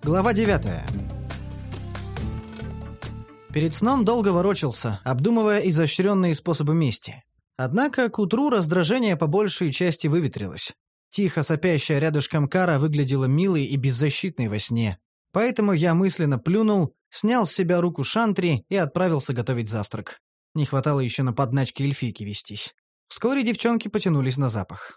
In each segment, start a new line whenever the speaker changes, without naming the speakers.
Глава 9. Перед сном долго ворочался, обдумывая изощренные способы мести. Однако к утру раздражение по большей части выветрилось. Тихо сопящая рядышком Кара выглядела милой и беззащитной во сне. Поэтому я мысленно плюнул, снял с себя руку Шантри и отправился готовить завтрак. Не хватало еще на подначке эльфийки вестись. Вскоре девчонки потянулись на запах.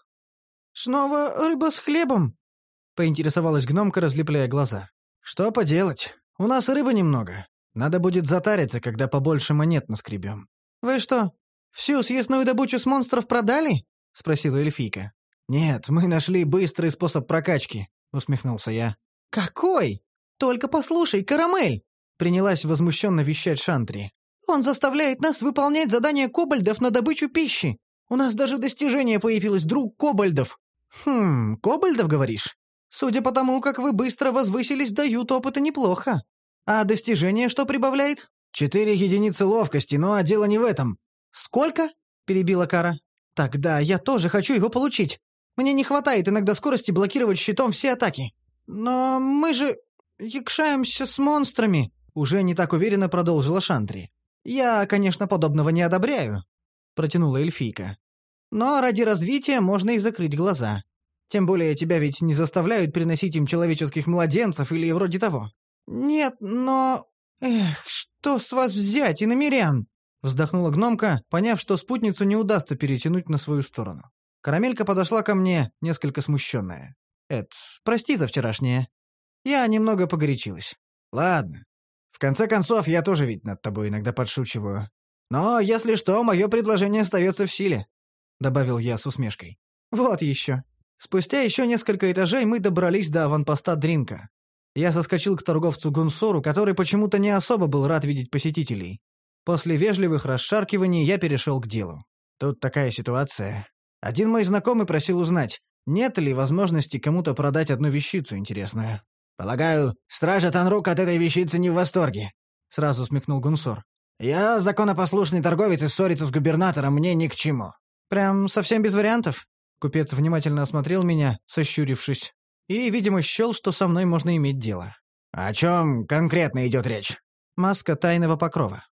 «Снова рыба с хлебом?» — поинтересовалась гномка, разлепляя глаза. «Что поделать? У нас рыбы немного. Надо будет затариться, когда побольше монет наскребем». «Вы что, всю съестную добычу с монстров продали?» — спросила эльфийка. «Нет, мы нашли быстрый способ прокачки», — усмехнулся я. «Какой? Только послушай, Карамель!» — принялась возмущенно вещать Шантри. «Он заставляет нас выполнять задания кобальдов на добычу пищи. У нас даже достижение появилось, друг кобальдов». Кобальдов, говоришь? Судя по тому, как вы быстро возвысились, дают опыта неплохо. А достижение что прибавляет? 4 единицы ловкости, но дело не в этом. Сколько? Перебила Кара. Тогда я тоже хочу его получить. Мне не хватает иногда скорости блокировать щитом все атаки. Но мы же якшаемся с монстрами, уже не так уверенно продолжила Шантри. Я, конечно, подобного не одобряю, протянула эльфийка. Но ради развития можно и закрыть глаза. Тем более тебя ведь не заставляют приносить им человеческих младенцев или вроде того. Нет, но... Эх, что с вас взять, иномирян? Вздохнула гномка, поняв, что спутницу не удастся перетянуть на свою сторону. Карамелька подошла ко мне, несколько смущенная. Прости за вчерашнее. Я немного погорячилась. Ладно. В конце концов, я тоже ведь над тобой иногда подшучиваю. Но, если что, мое предложение остается в силе. — добавил я с усмешкой. «Вот еще». Спустя еще несколько этажей мы добрались до аванпоста Дринка. Я соскочил к торговцу Гунсору, который почему-то не особо был рад видеть посетителей. После вежливых расшаркиваний я перешел к делу. Тут такая ситуация. Один мой знакомый просил узнать, нет ли возможности кому-то продать одну вещицу интересную. «Полагаю, стража Танрук от этой вещицы не в восторге», — сразу усмехнул Гунсор. «Я законопослушный торговец, и ссориться с губернатором мне ни к чему». «Прям совсем без вариантов?» Купец внимательно осмотрел меня, сощурившись, и, видимо, счел, что со мной можно иметь дело. «О чем конкретно идет речь?» «Маска тайного покрова».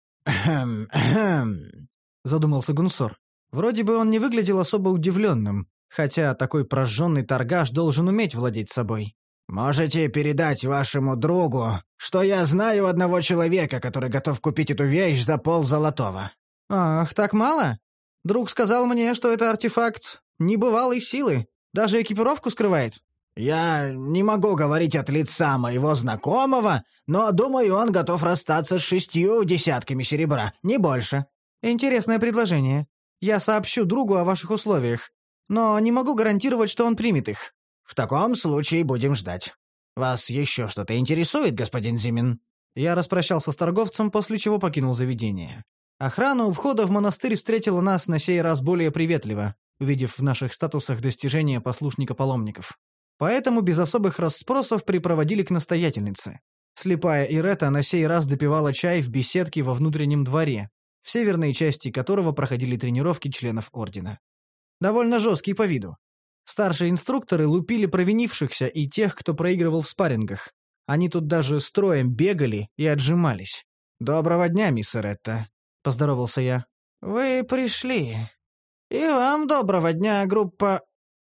Задумался Гунсор. Вроде бы он не выглядел особо удивленным, хотя такой прожженный торгаш должен уметь владеть собой. «Можете передать вашему другу, что я знаю одного человека, который готов купить эту вещь за 5 золотого». «Ах, так мало? Друг сказал мне, что это артефакт небывалой силы, даже экипировку скрывает». «Я не могу говорить от лица моего знакомого, но, думаю, он готов расстаться с 6 десятками серебра, не больше». «Интересное предложение. Я сообщу другу о ваших условиях, но не могу гарантировать, что он примет их». «В таком случае будем ждать. Вас еще что-то интересует, господин Зимин?» Я распрощался с торговцем, после чего покинул заведение. Охрана у входа в монастырь встретила нас на сей раз более приветливо, увидев в наших статусах достижения послушника-паломников. Поэтому без особых расспросов припроводили к настоятельнице. Слепая Ирета на сей раз допивала чай в беседке во внутреннем дворе, в северной части которого проходили тренировки членов ордена. Довольно жесткий по виду. Старшие инструкторы лупили провинившихся и тех, кто проигрывал в спаррингах. Они тут даже строем бегали и отжимались. «Доброго дня, мисс Иретта», — поздоровался я. «Вы пришли. И вам доброго дня, группа...»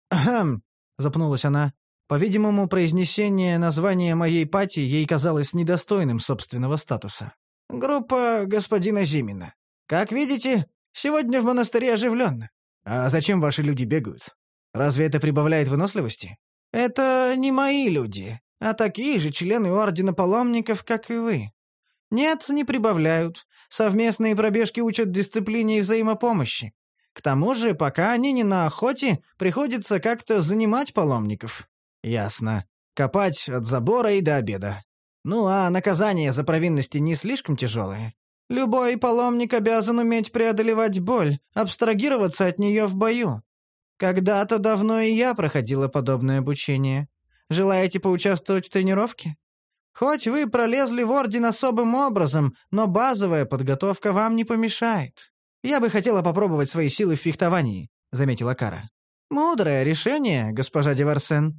запнулась она. По-видимому, произнесение названия моей пати ей казалось недостойным собственного статуса. «Группа господина Зимина. Как видите, сегодня в монастыре оживленно». «А зачем ваши люди бегают? Разве это прибавляет выносливости?» «Это не мои люди, а такие же члены Ордена Паломников, как и вы. Нет, не прибавляют. Совместные пробежки учат дисциплине и взаимопомощи. К тому же, пока они не на охоте, приходится как-то занимать паломников». «Ясно. Копать от забора и до обеда. Ну а наказание за провинности не слишком тяжелое?» «Любой паломник обязан уметь преодолевать боль, абстрагироваться от нее в бою. Когда-то давно и я проходила подобное обучение. Желаете поучаствовать в тренировке? Хоть вы пролезли в орден особым образом, но базовая подготовка вам не помешает. Я бы хотела попробовать свои силы в фехтовании», — заметила Кара. «Мудрое решение, госпожа Деварсен.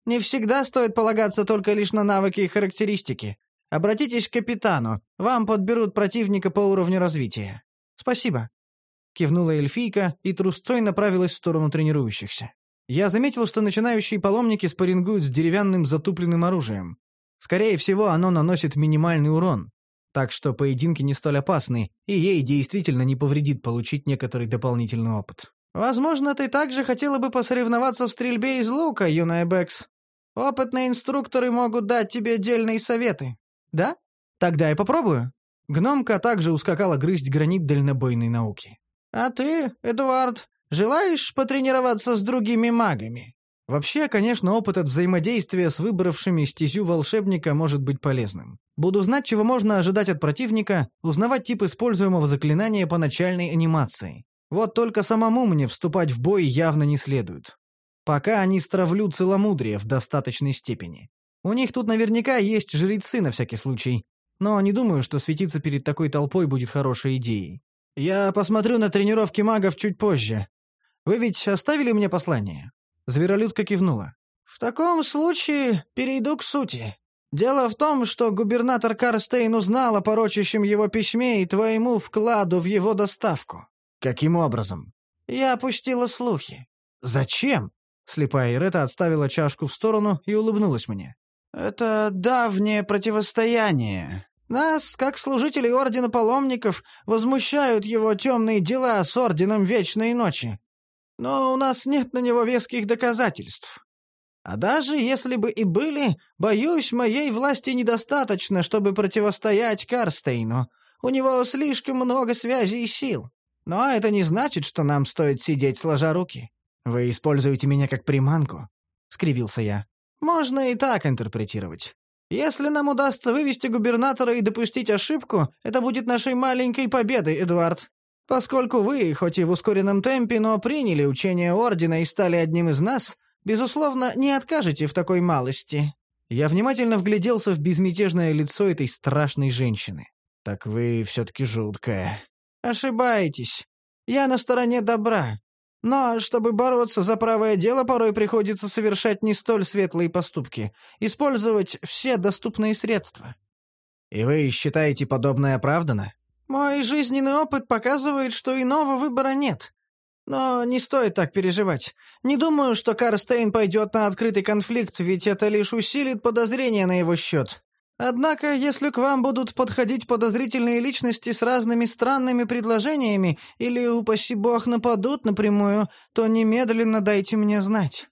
Не всегда стоит полагаться только лишь на навыки и характеристики. Обратитесь к капитану, вам подберут противника по уровню развития. Спасибо. Кивнула эльфийка и трусцой направилась в сторону тренирующихся. Я заметил, что начинающие паломники спаррингуют с деревянным затупленным оружием. Скорее всего, оно наносит минимальный урон. Так что поединки не столь опасны, и ей действительно не повредит получить некоторый дополнительный опыт. Возможно, ты также хотела бы посоревноваться в стрельбе из лука, юная Бэкс. Опытные инструкторы могут дать тебе дельные советы. Да? Тогда я попробую. Гномка также ускакала грызть гранит дальнобойной науки. А ты, Эдуард, желаешь потренироваться с другими магами? Вообще, конечно, опыт от взаимодействия с выбравшими стезю волшебника может быть полезным. Буду знать, чего можно ожидать от противника, узнавать тип используемого заклинания по начальной анимации. Вот только самому мне вступать в бой явно не следует. Пока они стравлю целомудрие в достаточной степени. У них тут наверняка есть жрецы на всякий случай. Но не думаю, что светиться перед такой толпой будет хорошей идеей. Я посмотрю на тренировки магов чуть позже. Вы ведь оставили мне послание?» Зверолюдка кивнула. «В таком случае перейду к сути. Дело в том, что губернатор Карстейн узнал о порочащем его письме и твоему вкладу в его доставку». «Каким образом?» «Я опустила слухи». «Зачем?» Слепая Ирета отставила чашку в сторону и улыбнулась мне. «Это давнее противостояние. Нас, как служителей Ордена Паломников, возмущают его темные дела с Орденом Вечной Ночи. Но у нас нет на него веских доказательств. А даже если бы и были, боюсь, моей власти недостаточно, чтобы противостоять Карстейну. У него слишком много связей и сил. Но это не значит, что нам стоит сидеть сложа руки». «Вы используете меня как приманку?» — скривился я. «Можно и так интерпретировать. Если нам удастся вывести губернатора и допустить ошибку, это будет нашей маленькой победой, Эдуард. Поскольку вы, хоть и в ускоренном темпе, но приняли учение Ордена и стали одним из нас, безусловно, не откажете в такой малости». Я внимательно вгляделся в безмятежное лицо этой страшной женщины. «Так вы все-таки жуткая». «Ошибаетесь. Я на стороне добра. Но чтобы бороться за правое дело, порой приходится совершать не столь светлые поступки, использовать все доступные средства». «И вы считаете подобное оправдано?» «Мой жизненный опыт показывает, что иного выбора нет. Но не стоит так переживать. Не думаю, что Карстейн пойдет на открытый конфликт, ведь это лишь усилит подозрения на его счет. Однако, если к вам будут подходить подозрительные личности с разными странными предложениями или, упаси бог, нападут напрямую, то немедленно дайте мне знать».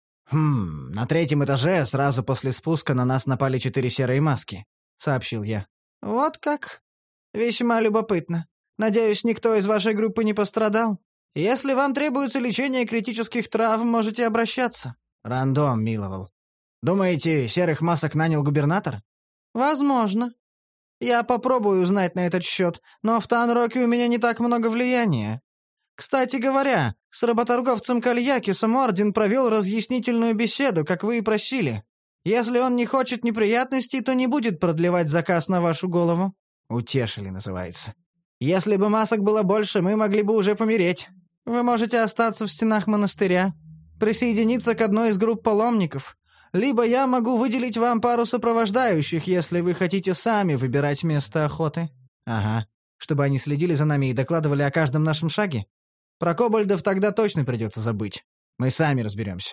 На 3-м этаже сразу после спуска на нас напали 4 серые маски», — сообщил я. «Вот как? Весьма любопытно. Надеюсь, никто из вашей группы не пострадал? Если вам требуется лечение критических травм, можете обращаться». «Рандом миловал. Думаете, серых масок нанял губернатор?» «Возможно. Я попробую узнать на этот счет, но в Танроке у меня не так много влияния. Кстати говоря, с работорговцем Кальякисом Орден провел разъяснительную беседу, как вы и просили. Если он не хочет неприятностей, то не будет продлевать заказ на вашу голову». «Утешили» называется. «Если бы масок было больше, мы могли бы уже помереть. Вы можете остаться в стенах монастыря, присоединиться к одной из групп паломников. Либо я могу выделить вам пару сопровождающих, если вы хотите сами выбирать место охоты». «Ага. Чтобы они следили за нами и докладывали о каждом нашем шаге? Про кобальдов тогда точно придется забыть. Мы сами разберемся.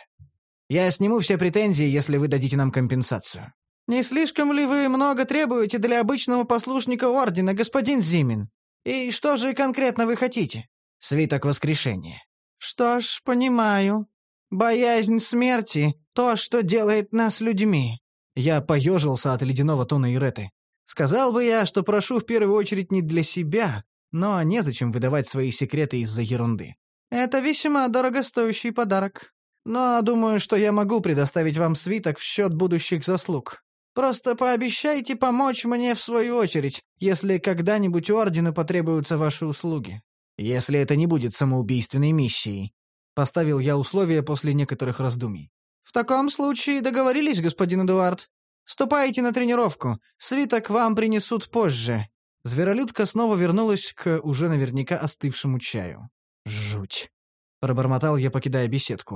Я сниму все претензии, если вы дадите нам компенсацию». «Не слишком ли вы много требуете для обычного послушника Ордена, господин Зимин? И что же конкретно вы хотите?» «Свиток воскрешения». «Что ж, понимаю. Боязнь смерти — то, что делает нас людьми». Я поежился от ледяного тона Иреты. Сказал бы я, что прошу в первую очередь не для себя, но незачем выдавать свои секреты из-за ерунды. «Это весьма дорогостоящий подарок. Но думаю, что я могу предоставить вам свиток в счет будущих заслуг. Просто пообещайте помочь мне в свою очередь, если когда-нибудь Ордену потребуются ваши услуги». «Если это не будет самоубийственной миссией», — поставил я условия после некоторых раздумий. «В таком случае договорились, господин Эдуард. Ступайте на тренировку. Свиток вам принесут позже». Зверолюдка снова вернулась к уже наверняка остывшему чаю. «Жуть», — пробормотал я, покидая беседку.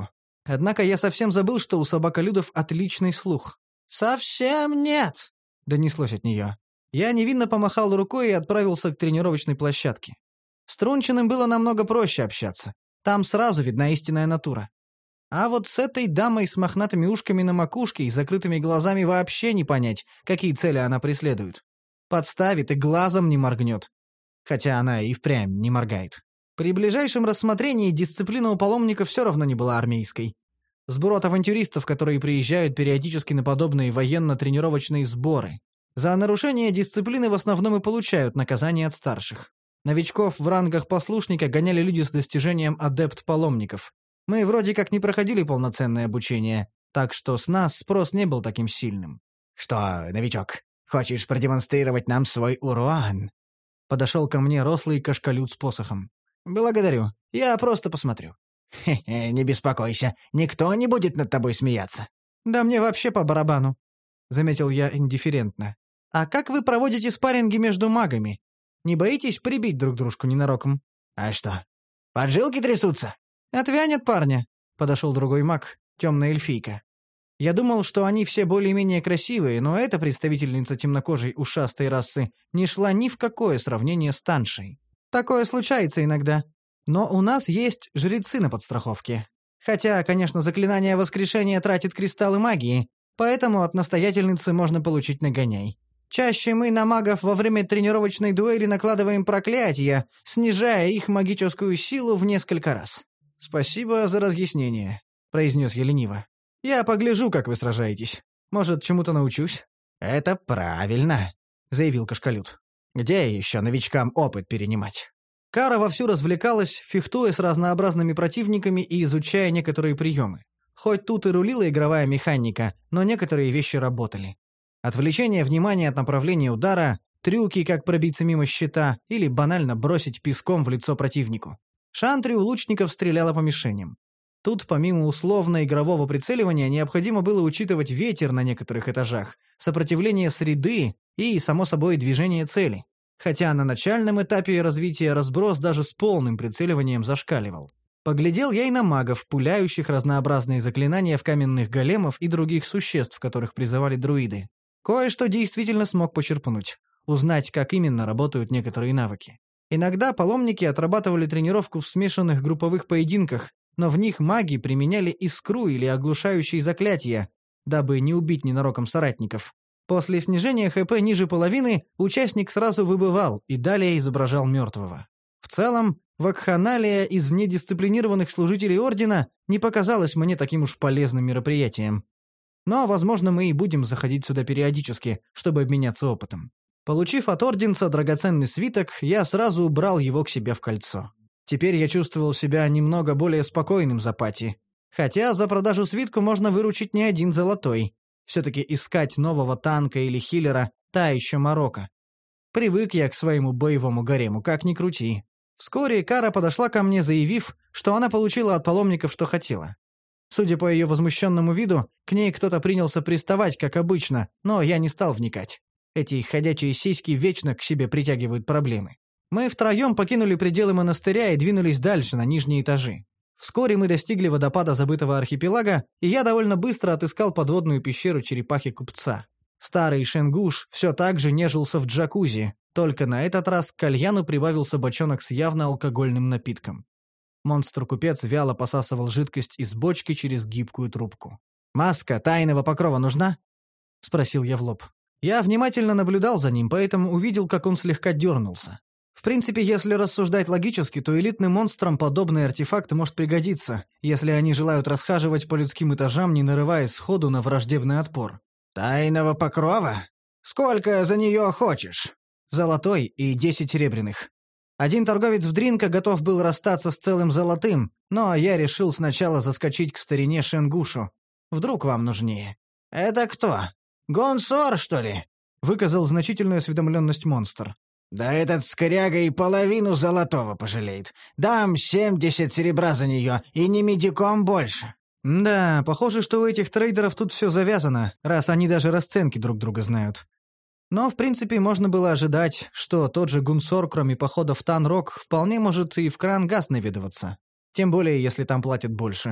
Однако я совсем забыл, что у собаколюдов отличный слух. «Совсем нет!» — донеслось от нее. Я невинно помахал рукой и отправился к тренировочной площадке. С Трунчиным было намного проще общаться. Там сразу видна истинная натура. А вот с этой дамой с мохнатыми ушками на макушке и закрытыми глазами вообще не понять, какие цели она преследует. Подставит и глазом не моргнет. Хотя она и впрямь не моргает. При ближайшем рассмотрении дисциплина у паломников все равно не была армейской. Сброд авантюристов, которые приезжают периодически на подобные военно-тренировочные сборы. За нарушение дисциплины в основном и получают наказание от старших. Новичков в рангах послушника гоняли люди с достижением адепт-паломников. Мы вроде как не проходили полноценное обучение, так что с нас спрос не был таким сильным.
«Что, новичок, хочешь продемонстрировать нам свой урон?»
Подошел ко мне рослый кашкалют с посохом. «Благодарю. Я просто посмотрю».
«Хе-хе, не беспокойся, никто не будет над тобой смеяться».
«Да мне вообще по барабану», — заметил я индифферентно. «А как вы проводите спарринги между магами? Не боитесь прибить друг дружку ненароком?»
«А что, поджилки трясутся?»
«Отвянет парня», — подошел другой маг, темная эльфийка. Я думал, что они все более-менее красивые, но эта представительница темнокожей ушастой расы не шла ни в какое сравнение с Таншей. Такое случается иногда. Но у нас есть жрецы на подстраховке. Хотя, конечно, заклинание воскрешения тратит кристаллы магии, поэтому от настоятельницы можно получить нагоняй. Чаще мы на магов во время тренировочной дуэли накладываем проклятия, снижая их магическую силу в несколько раз. «Спасибо за разъяснение», — произнес я лениво. «Я погляжу, как вы сражаетесь. Может, чему-то научусь?»
«Это правильно», — заявил Кашкалют. «Где еще новичкам опыт перенимать?»
Кара вовсю развлекалась, фехтуя с разнообразными противниками и изучая некоторые приемы. Хоть тут и рулила игровая механика, но некоторые вещи работали. Отвлечение внимания от направления удара, трюки, как пробиться мимо щита, или банально бросить песком в лицо противнику. Шантри у лучников стреляла по мишеням. Тут помимо условно-игрового прицеливания необходимо было учитывать ветер на некоторых этажах, сопротивление среды и, само собой, движение цели. Хотя на начальном этапе развития разброс даже с полным прицеливанием зашкаливал. Поглядел я и на магов, пуляющих разнообразные заклинания в каменных големов и других существ, которых призывали друиды. Кое-что действительно смог почерпнуть, узнать, как именно работают некоторые навыки. Иногда паломники отрабатывали тренировку в смешанных групповых поединках, но в них маги применяли искру или оглушающие заклятия, дабы не убить ненароком соратников. После снижения ХП ниже половины участник сразу выбывал и далее изображал мертвого. В целом, вакханалия из недисциплинированных служителей Ордена не показалась мне таким уж полезным мероприятием. Но, возможно, мы и будем заходить сюда периодически, чтобы обменяться опытом. Получив от Орденца драгоценный свиток, я сразу убрал его к себе в кольцо. Теперь я чувствовал себя немного более спокойным за пати. Хотя за продажу свитку можно выручить не один золотой. Все-таки искать нового танка или хиллера – та еще морока. Привык я к своему боевому гарему, как ни крути. Вскоре Кара подошла ко мне, заявив, что она получила от паломников, что хотела. Судя по ее возмущенному виду, к ней кто-то принялся приставать, как обычно, но я не стал вникать. Эти ходячие сиськи вечно к себе притягивают проблемы. Мы втроем покинули пределы монастыря и двинулись дальше, на нижние этажи. Вскоре мы достигли водопада забытого архипелага, и я довольно быстро отыскал подводную пещеру черепахи-купца. Старый Шенгуш все так же нежился в джакузи, только на этот раз к кальяну прибавился бочонок с явно алкогольным напитком. Монстр-купец вяло посасывал жидкость из бочки через гибкую трубку. «Маска тайного покрова нужна?» — спросил я в лоб. Я внимательно наблюдал за ним, поэтому увидел, как он слегка дернулся. В принципе, если рассуждать логически, то элитным монстрам подобный артефакт может пригодиться, если они желают расхаживать по людским этажам, не нарываясь сходу на враждебный отпор.
«Тайного покрова? Сколько за нее хочешь?»
«Золотой и 10 серебряных». Один торговец в Дринка готов был расстаться с целым золотым, но я решил сначала заскочить к старине Шенгушу. Вдруг вам нужнее.
«Это кто? Гонсор, что ли?»
— выказал значительную осведомленность монстр.
«Да этот скряга и половину золотого пожалеет. Дам 70 серебра за нее, и не медиком больше».
Да, похоже, что у этих трейдеров тут все завязано, раз они даже расценки друг друга знают. Но, в принципе, можно было ожидать, что тот же Гунсор, кроме похода в Танрок, вполне может и в Крангас наведываться. Тем более, если там платят больше.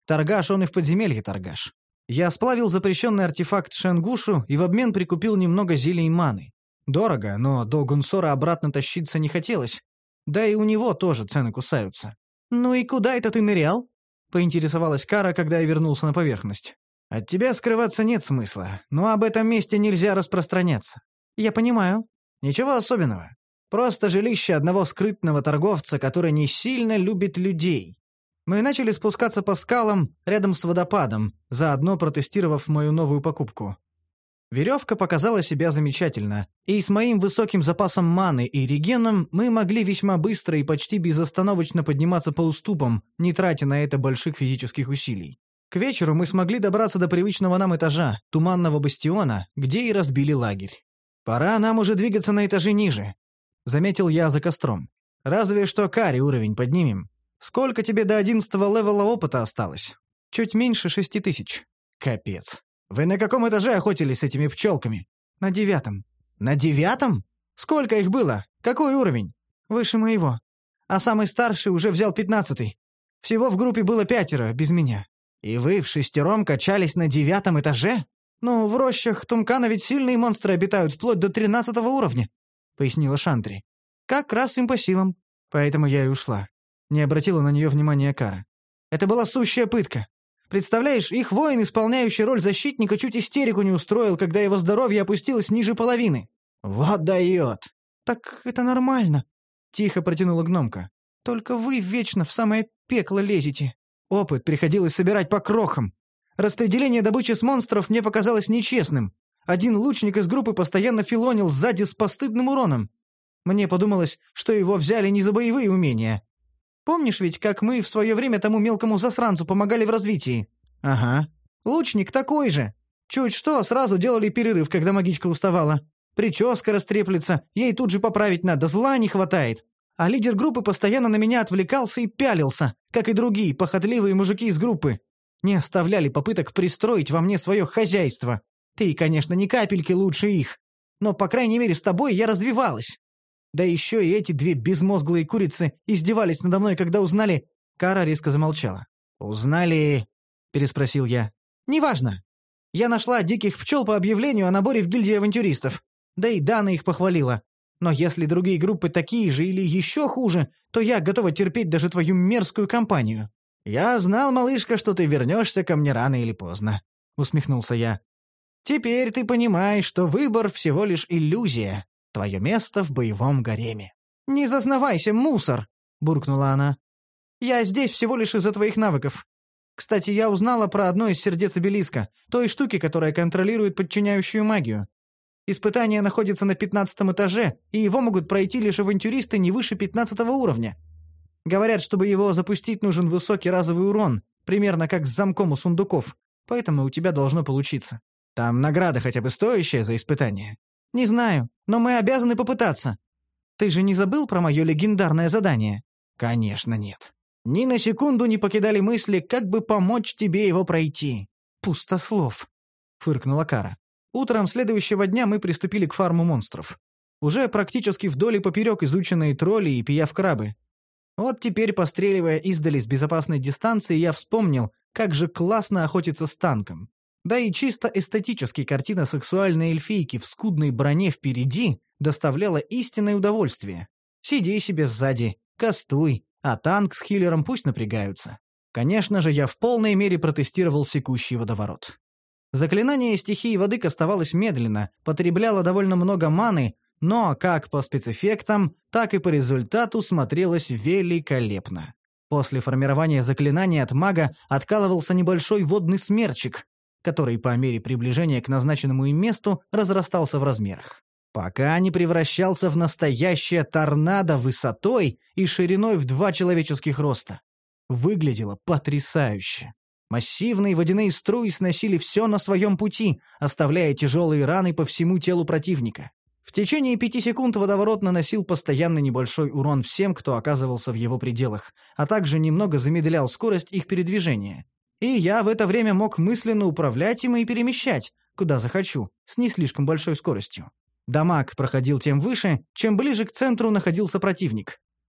Торгаш он и в подземелье торгаш. Я сплавил запрещенный артефакт Шенгушу и в обмен прикупил немного зелий маны. Дорого, но до Гунсора обратно тащиться не хотелось. Да и у него тоже цены кусаются. «Ну и куда это ты нырял?» — поинтересовалась Кара, когда я вернулся на поверхность. «От тебя скрываться нет смысла, но об этом месте нельзя распространяться». «Я понимаю. Ничего особенного. Просто жилище одного скрытного торговца, который не сильно любит людей. Мы начали спускаться по скалам рядом с водопадом, заодно протестировав мою новую покупку. Веревка показала себя замечательно, и с моим высоким запасом маны и регеном мы могли весьма быстро и почти безостановочно подниматься по уступам, не тратя на это больших физических усилий. К вечеру мы смогли добраться до привычного нам этажа, туманного бастиона, где и разбили лагерь. «Пора нам уже двигаться на этажи ниже», — заметил я за костром. «Разве что Каре уровень поднимем. Сколько тебе до 11-го левела опыта осталось?» «Чуть меньше 6000. «Капец. Вы на каком этаже охотились с этими пчелками?» «На 9-м». «На 9-м? Сколько их было? Какой уровень?» «Выше моего. А самый старший уже взял 15-й. Всего в группе было 5 без меня». «И вы в6 качались на 9-м этаже?» «Ну, в рощах Тумкана ведь сильные монстры обитают вплоть до 13-го уровня», — пояснила Шантри. «Как раз им по силам. Поэтому я и ушла». Не обратила на нее внимания Кара. «Это была сущая пытка. Представляешь, их воин, исполняющий роль защитника, чуть истерику не устроил, когда его здоровье опустилось ниже половины». «Вот дает!» «Так это нормально», — тихо протянула гномка. «Только вы вечно в самое пекло лезете. Опыт приходилось собирать по крохам. Распределение добычи с монстров мне показалось нечестным. Один лучник из группы постоянно филонил сзади с постыдным уроном. Мне подумалось, что его взяли не за боевые умения. Помнишь ведь, как мы в свое время тому мелкому засранцу помогали в развитии?» «Ага. Лучник такой же. Чуть что, сразу делали перерыв, когда магичка уставала. Прическа растреплется, ей тут же поправить надо, зла не хватает. А лидер группы постоянно на меня отвлекался и пялился, как и другие похотливые мужики из группы. Не оставляли попыток пристроить во мне свое хозяйство. Ты, конечно, ни капельки лучше их. Но, по крайней мере, с тобой я развивалась. Да еще и эти 2 безмозглые курицы издевались надо мной, когда узнали...» Кара резко замолчала. «Узнали...» — переспросил я. «Неважно. Я нашла диких пчел по объявлению о наборе в гильдии авантюристов. Да и Дана их похвалила. Но если другие группы такие же или еще хуже, то я готова терпеть даже твою мерзкую компанию». «Я знал, малышка, что ты вернешься ко мне рано или поздно», — усмехнулся я. «Теперь ты понимаешь, что выбор всего лишь иллюзия. Твое место в боевом гареме». «Не зазнавайся, мусор!» — буркнула она. «Я здесь всего лишь из-за твоих навыков. Кстати, я узнала про одно из сердец обелиска, той штуки, которая контролирует подчиняющую магию. Испытание находится на 15-м этаже, и его могут пройти лишь авантюристы не выше 15-го уровня. Говорят, чтобы его запустить, нужен высокий разовый урон, примерно как с замком у сундуков, поэтому у тебя должно получиться. Там награда хотя бы стоящая за испытание?» «Не знаю, но мы обязаны попытаться. Ты же не забыл про мое легендарное задание?» «Конечно нет. Ни на секунду не покидали мысли, как бы помочь тебе его пройти». «Пустослов», — фыркнула Кара. Утром следующего дня мы приступили к фарму монстров. Уже практически вдоль и поперек изученные тролли и пиявкрабы. Вот теперь, постреливая издали с безопасной дистанции, я вспомнил, как же классно охотиться с танком. Да и чисто эстетически картина сексуальной эльфийки в скудной броне впереди доставляла истинное удовольствие. Сиди себе сзади, кастуй, а танк с хиллером пусть напрягаются. Конечно же, я в полной мере протестировал секущий водоворот. Заклинание стихии воды кастовалось медленно, потребляло довольно много маны, но как по спецэффектам, так и по результату смотрелось великолепно. После формирования заклинания от мага откалывался небольшой водный смерчик, который по мере приближения к назначенному им месту разрастался в размерах, пока не превращался в настоящее торнадо высотой и шириной в 2 человеческих роста. Выглядело потрясающе. Массивные водяные струи сносили все на своем пути, оставляя тяжелые раны по всему телу противника. В течение 5 секунд водоворот наносил постоянно небольшой урон всем, кто оказывался в его пределах, а также немного замедлял скорость их передвижения. И я в это время мог мысленно управлять им и перемещать, куда захочу, с не слишком большой скоростью. Дамаг проходил тем выше, чем ближе к центру находился противник.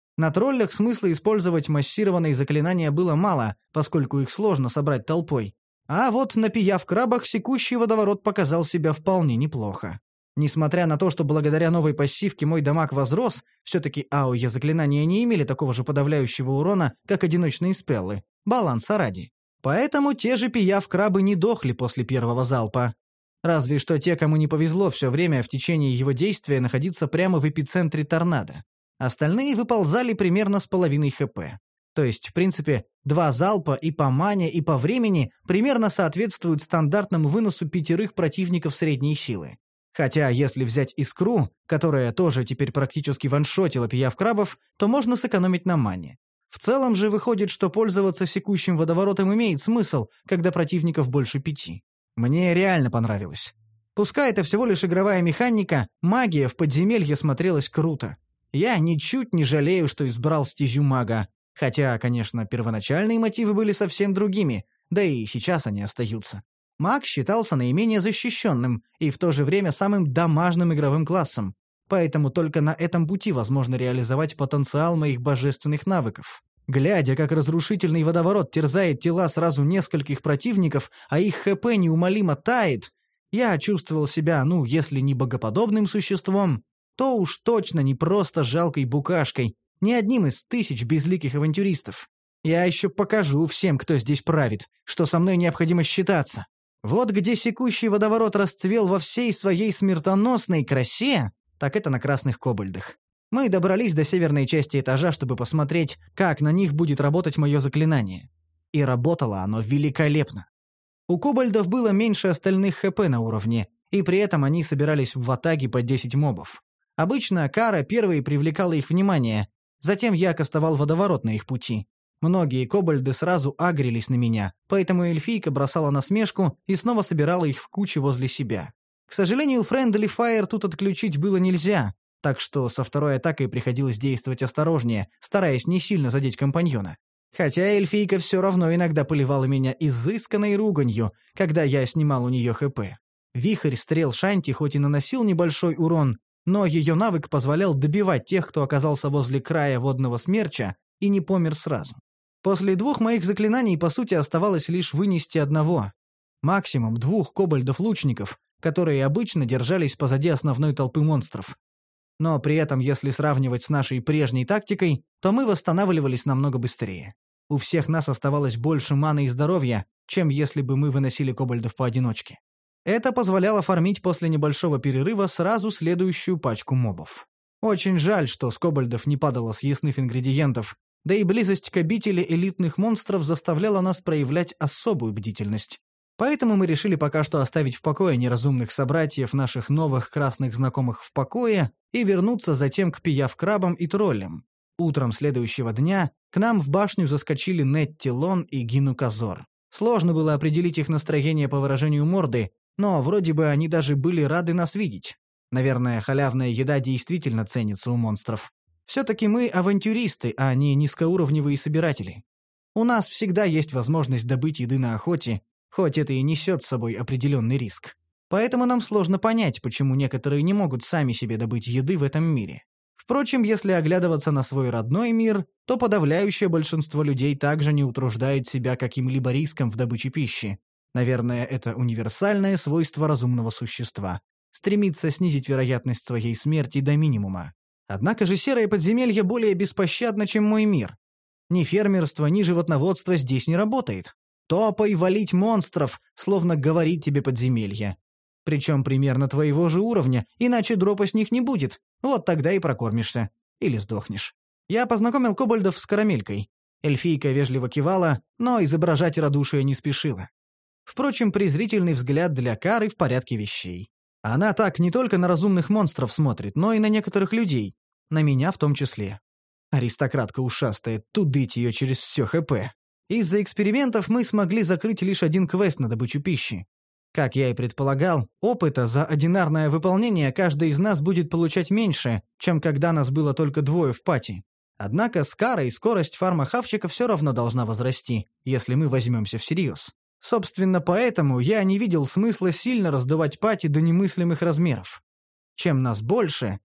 На троллях смысла использовать массированные заклинания было мало, поскольку их сложно собрать толпой. А вот на пиявкрабах секущий водоворот показал себя вполне неплохо. Несмотря на то, что благодаря новой пассивке мой дамаг возрос, все-таки АОЕ заклинания не имели такого же подавляющего урона, как одиночные спеллы. Баланса ради. Поэтому те же пиявкрабы не дохли после первого залпа. Разве что те, кому не повезло все время в течение его действия находиться прямо в эпицентре торнадо. Остальные выползали примерно с половиной ХП. То есть, в принципе, 2 залпа и по мане, и по времени примерно соответствуют стандартному выносу 5 противников средней силы. Хотя, если взять искру, которая тоже теперь практически ваншотила пиявкрабов, то можно сэкономить на мане. В целом же выходит, что пользоваться секущим водоворотом имеет смысл, когда противников больше 5. Мне реально понравилось. Пускай это всего лишь игровая механика, магия в подземелье смотрелась круто. Я ничуть не жалею, что избрал стезю мага. Хотя, конечно, первоначальные мотивы были совсем другими, да и сейчас они остаются. Маг считался наименее защищенным и в то же время самым дамажным игровым классом, поэтому только на этом пути возможно реализовать потенциал моих божественных навыков. Глядя, как разрушительный водоворот терзает тела сразу нескольких противников, а их ХП неумолимо тает, я чувствовал себя, если не богоподобным существом, то уж точно не просто жалкой букашкой, не одним из 1000 безликих авантюристов. Я еще покажу всем, кто здесь правит, что со мной необходимо считаться. Вот где секущий водоворот расцвел во всей своей смертоносной красе, так это на красных кобальдах. Мы добрались до северной части этажа, чтобы посмотреть, как на них будет работать мое заклинание. И работало оно великолепно. У кобальдов было меньше остальных ХП на уровне, и при этом они собирались в атаге по 10 мобов. Обычно Кара первой привлекала их внимание, затем я кастовал водоворот на их пути. Многие кобальды сразу агрились на меня, поэтому эльфийка бросала насмешку и снова собирала их в кучи возле себя. К сожалению, Friendly Fire тут отключить было нельзя, так что со второй атакой приходилось действовать осторожнее, стараясь не сильно задеть компаньона. Хотя эльфийка все равно иногда поливала меня изысканной руганью, когда я снимал у нее ХП. Вихрь стрел Шанти хоть и наносил небольшой урон, но ее навык позволял добивать тех, кто оказался возле края водного смерча и не помер сразу. После 2 моих заклинаний, по сути, оставалось лишь вынести одного. Максимум 2 кобальдов-лучников, которые обычно держались позади основной толпы монстров. Но при этом, если сравнивать с нашей прежней тактикой, то мы восстанавливались намного быстрее. У всех нас оставалось больше маны и здоровья, чем если бы мы выносили кобальдов поодиночке. Это позволяло фармить после небольшого перерыва сразу следующую пачку мобов. Очень жаль, что с кобальдов не падало съестных ингредиентов, да и близость к обители элитных монстров заставляла нас проявлять особую бдительность. Поэтому мы решили пока что оставить в покое неразумных собратьев наших новых красных знакомых в покое и вернуться затем к пиявкрабам и троллям. Утром следующего дня к нам в башню заскочили Нетти Лон и Гину Казор. Сложно было определить их настроение по выражению морды, но вроде бы они даже были рады нас видеть. Наверное, халявная еда действительно ценится у монстров. Все-таки мы авантюристы, а не низкоуровневые собиратели. У нас всегда есть возможность добыть еды на охоте, хоть это и несет с собой определенный риск. Поэтому нам сложно понять, почему некоторые не могут сами себе добыть еды в этом мире. Впрочем, если оглядываться на свой родной мир, то подавляющее большинство людей также не утруждает себя каким-либо риском в добыче пищи. Наверное, это универсальное свойство разумного существа – стремиться снизить вероятность своей смерти до минимума. Однако же серое подземелье более беспощадно, чем мой мир. Ни фермерство, ни животноводство здесь не работает. Топай валить монстров, словно говорит тебе подземелье. Причем примерно твоего же уровня, иначе дропа с них не будет. Вот тогда и прокормишься. Или сдохнешь. Я познакомил кобальдов с карамелькой. Эльфийка вежливо кивала, но изображать радушие не спешила. Впрочем, презрительный взгляд для Кары в порядке вещей. Она так не только на разумных монстров смотрит, но и на некоторых людей. На меня в том числе. Аристократка ушастая, тудыть ее через все ХП. Из-за экспериментов мы смогли закрыть лишь 1 квест на добычу пищи. Как я и предполагал, опыта за одинарное выполнение каждый из нас будет получать меньше, чем когда нас было только 2 в пати. Однако с Карой скорость фарма хавчика все равно должна возрасти, если мы возьмемся всерьез. Собственно, поэтому я не видел смысла сильно раздувать пати до немыслимых размеров. Чем нас больше,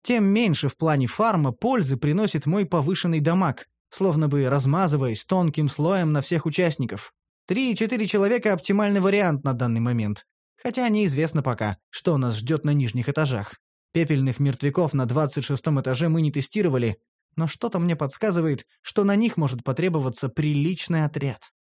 тем меньше в плане фарма пользы приносит мой повышенный дамаг, словно бы размазываясь тонким слоем на всех участников. 3-4 человека – оптимальный вариант на данный момент. Хотя неизвестно пока, что нас ждет на нижних этажах. Пепельных мертвяков на 26-м этаже мы не тестировали, но что-то мне подсказывает, что на них может потребоваться приличный отряд.